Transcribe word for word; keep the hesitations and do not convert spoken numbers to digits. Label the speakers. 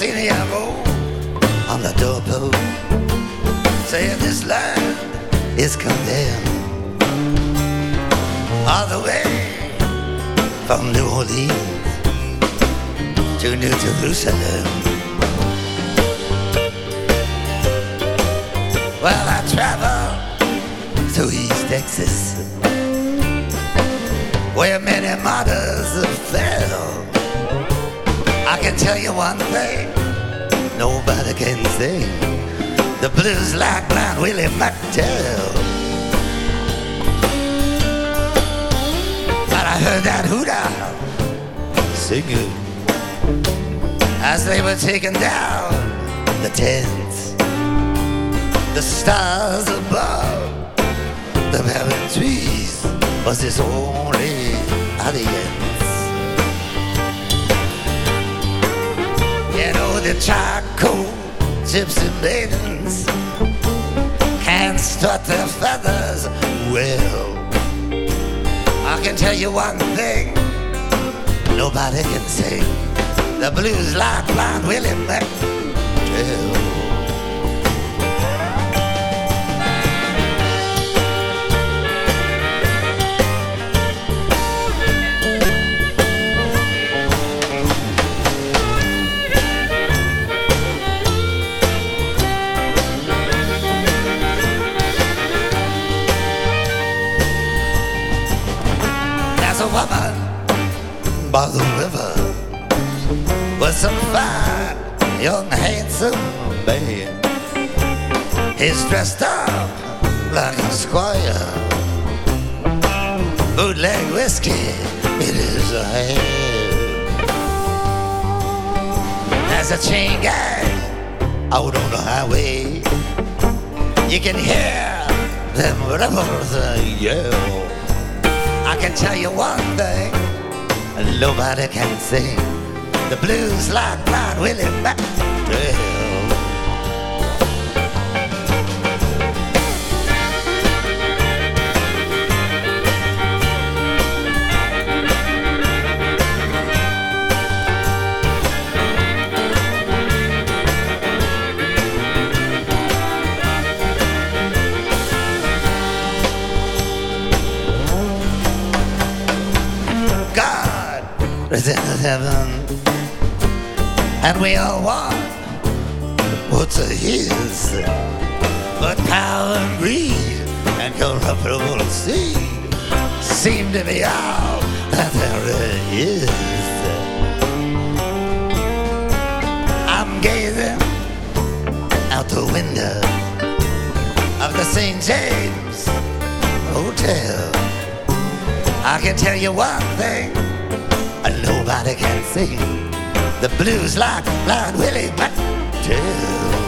Speaker 1: seen a young old on the doorpost saying this land is condemned all the way from New Orleans to New Jerusalem. Well, I travel through East Texas, where many martyrs fell. I can tell you one thing, nobody can sing the blues like Blind Willie McTell. But I heard that hooter singing as they were taking down the tents. The stars above the barren trees was his only audience. You know the charcoal gypsy maidens can strut their feathers well. I can tell you one thing, nobody can sing the blues like Blind Willie McTell. Woman by the river with some fine, young, handsome man. He's dressed up like a squire, bootleg whiskey in his hand. There's a chain gang out on the highway. You can hear them rebels yell. I can tell you one thing, nobody can sing the blues like Blind Willie McTell. Is in heaven, and we are one. What's a his? But power and greed and corruptible seed seem to be all that there is. I'm gazing out the window of the Saint James Hotel. I can tell you one thing, nobody can sing the blues like Blind Willie McTell.